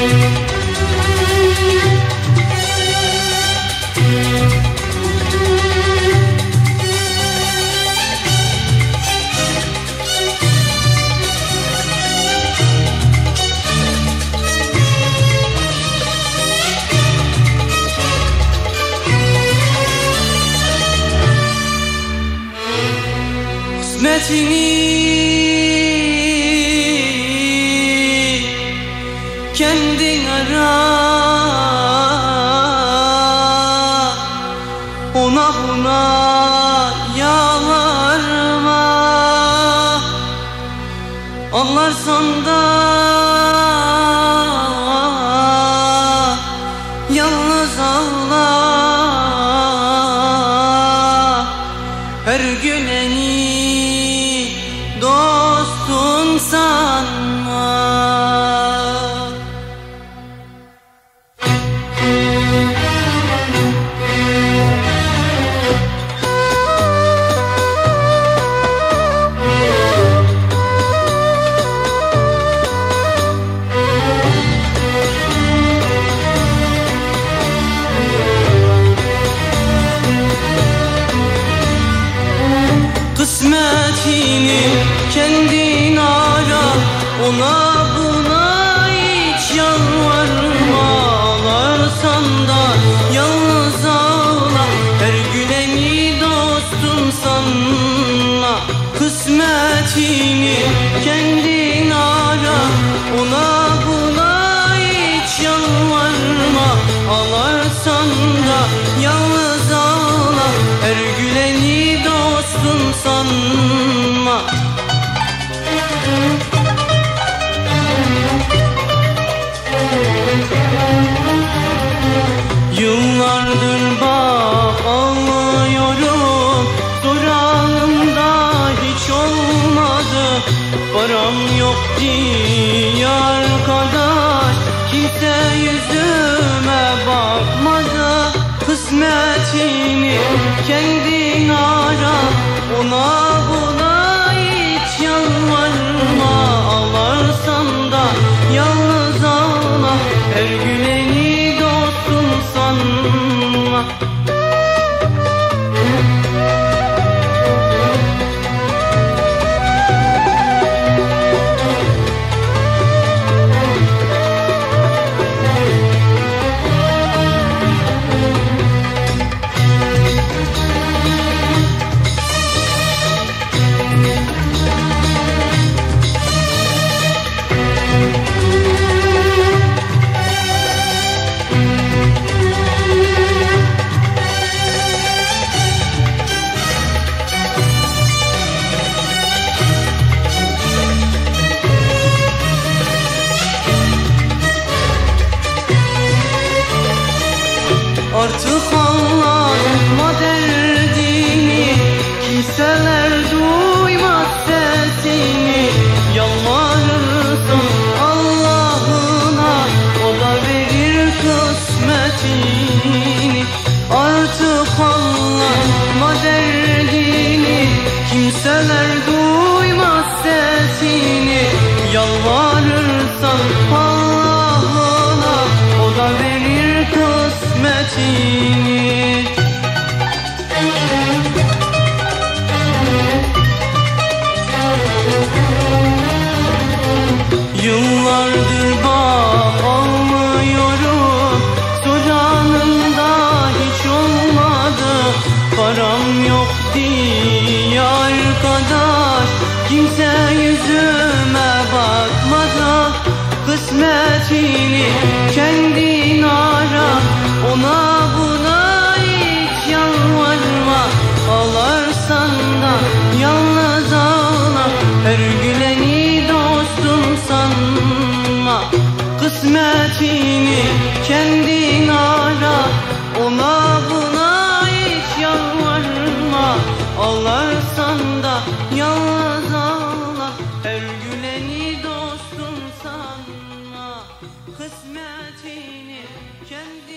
Kısmetini kendin ara, ona buna yalvarma. Anlarsan da yalnız ağla, her güleni dostun sanma. Kısmetini kendin ara, ona buna hiç yalvarma. Ağlarsan da yalnız ağla, her güleni dostun sanma. Kısmetini kendin ara, ona buna hiç yalvarma. Ağlarsan da yalnız ağla, her güleni dostun sanma. Yıllardır bak ağlıyorum, sorağımda hiç olmadı. Param yok diye arkadaş, kimse yüzüme bakmadı. Kısmetini kendin ara, ona buna hiç yalvarma. Ağlarsan da yalnız ağla, her güleni dostun sanma. Artık anlatma derdini, kimseler duymaz sesini. Yalvarırsın Allah'ına, o da verir kısmetini. Artık anlatma derdini, kimseler duymaz sesini. Yalvarırsan Allah'ına, o da verir kısmetini. Yıllardır bak ağlıyorum, soranımda hiç olmadı. Param yok diye arkadaş, kimse yüzüme bakmadı. Kısmetini kendin ara, ona buna hiç yalvarma. Ağlarsan da yalnız ağla, her güleni dostun sanma. Kısmetini kendin ara, ona buna hiç yalvarma. Ağlarsan da yalnız ağla, her güleni dostun sanma. Kısmetini kendi